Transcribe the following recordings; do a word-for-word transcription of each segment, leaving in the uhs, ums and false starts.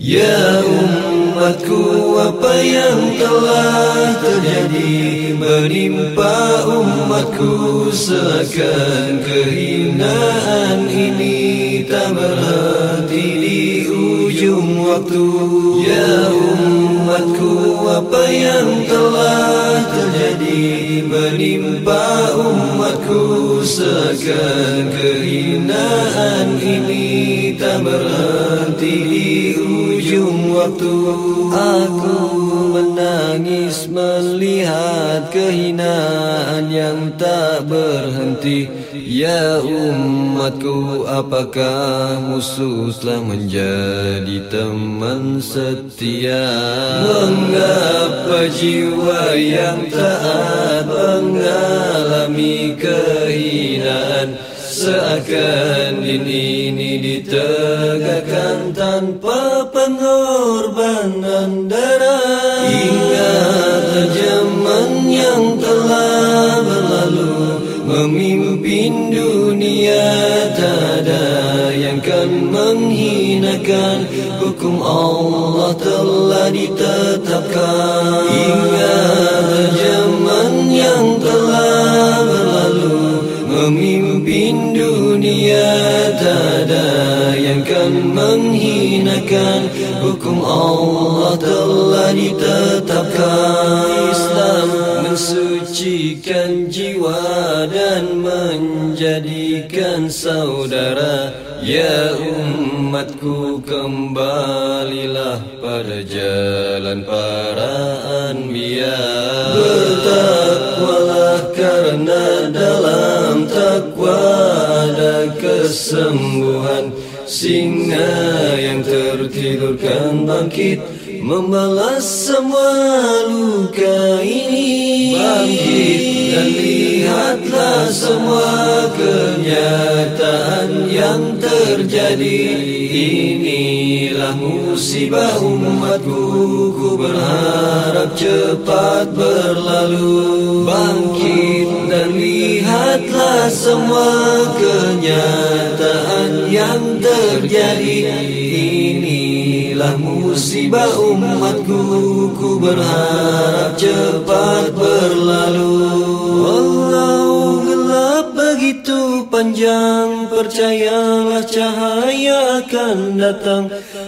Ya umatku, apa yang telah terjadi menimpa umatku, seakan kehinaan ini tak berhenti di ujung waktu. Ya umatku, apa yang telah terjadi menimpa umatku, seakan kehinaan ini tak berhenti di ujung waktu. Aku menangis melihat kehinaan yang tak berhenti. Ya umatku, apakah musuh telah menjadi teman setia? Mengapa jiwa yang taat mengalami kehinaan? Seakan din ini ditegakkan tanpa pengorbanan darah. Ingat zaman yang telah berlalu memimpin dunia, tak ada yang kan menghinakan. Hukum Allah telah ditetapkan. Ingat zaman yang telah berlalu memimpin dunia, tak ada yang kan menghinakan. Hukum Allah telah ditetapkan. Islam mensucikan jiwa dan menjadikan saudara. Ya umatku, kembalilah pada jalan para anbiya. Bertakwalah, karena dalam takwa ada kesembuhan. Singa yang tertidurkan bangkit, membalas semua luka ini. Bangkit dan lihatlah semua kenyataan yang terjadi. Inilah musibah umatku, ku berharap cepat berlalu. Bangkit dan lihatlah semua kenyataan yang terjadi. Inilah musibah umatku, ku berharap cepat berlalu. Walau gelap begitu panjang, percayalah cahaya akan datang.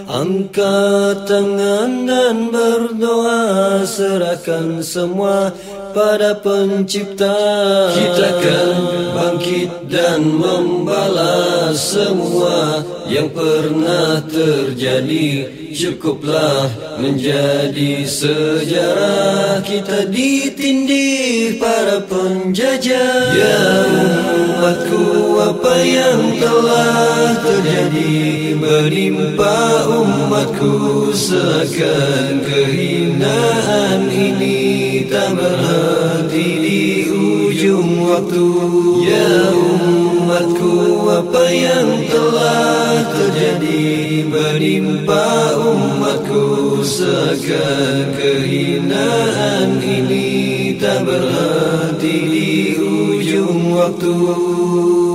Angkat tangan dan berdoa, serahkan semua pada Pencipta. Kita akan bangkit dan membalas semua yang pernah terjadi. Cukuplah menjadi sejarah, kita ditindih para penjajah. Ya umatku, apa yang telah terjadi menimpa umatku, seakan kehinaan ini tak berhenti di ujung waktu. Ya umatku, apa yang telah terjadi menimpa umatku, seakan kehinaan ini tak berhenti di ujung waktu.